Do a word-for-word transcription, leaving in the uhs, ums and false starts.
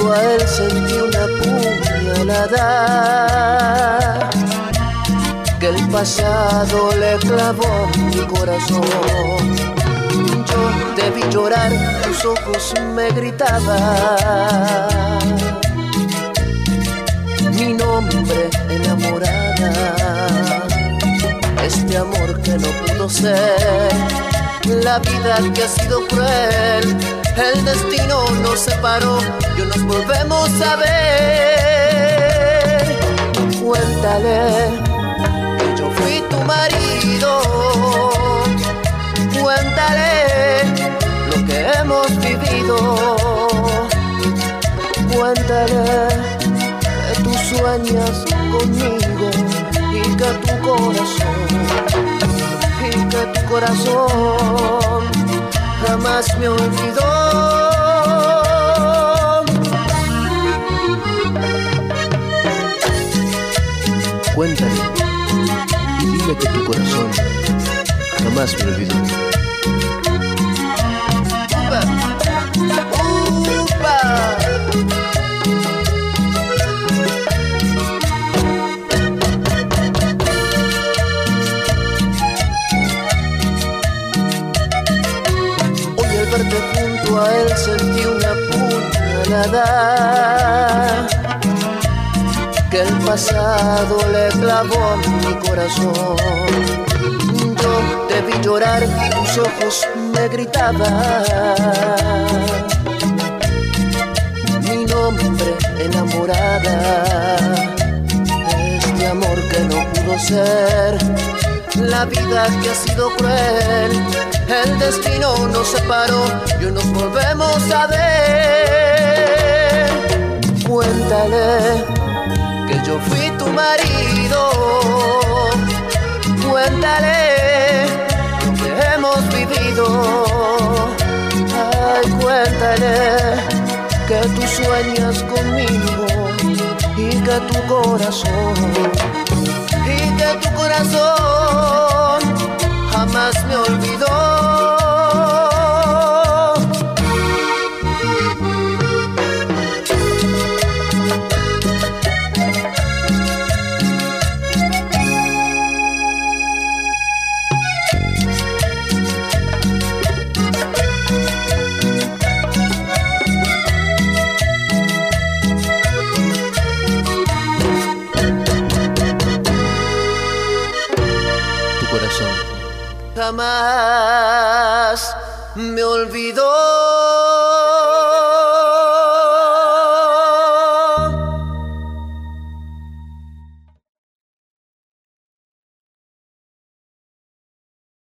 junto a él sentí una puñalada que el pasado le clavó mi corazón. Yo debí llorar, tus ojos me gritaban mi nombre, enamorada. Este amor que no pudo ser, la vida que ha sido cruel, el destino nos separó y hoy nos volvemos a ver. Cuéntale que yo fui tu marido, cuéntale lo que hemos vivido, cuéntale que tú sueñas conmigo y que tu corazón, y que tu corazón jamás me olvidó. Cuéntale y dile que tu corazón jamás me olvidó. ¡Upa! ¡Upa! Hoy al verte junto a él sentí una puñalada que el pasado le clavó a mi corazón. Yo debí llorar, tus ojos me gritaban mi nombre, enamorada. Este amor que no pudo ser, la vida que ha sido cruel, el destino nos separó y hoy nos volvemos a ver. Cuéntale que yo fui tu marido, cuéntale lo que hemos vivido. Ay, cuéntale que tú sueñas conmigo y que tu corazón, y que tu corazón jamás me olvidó. Jamás me olvidó.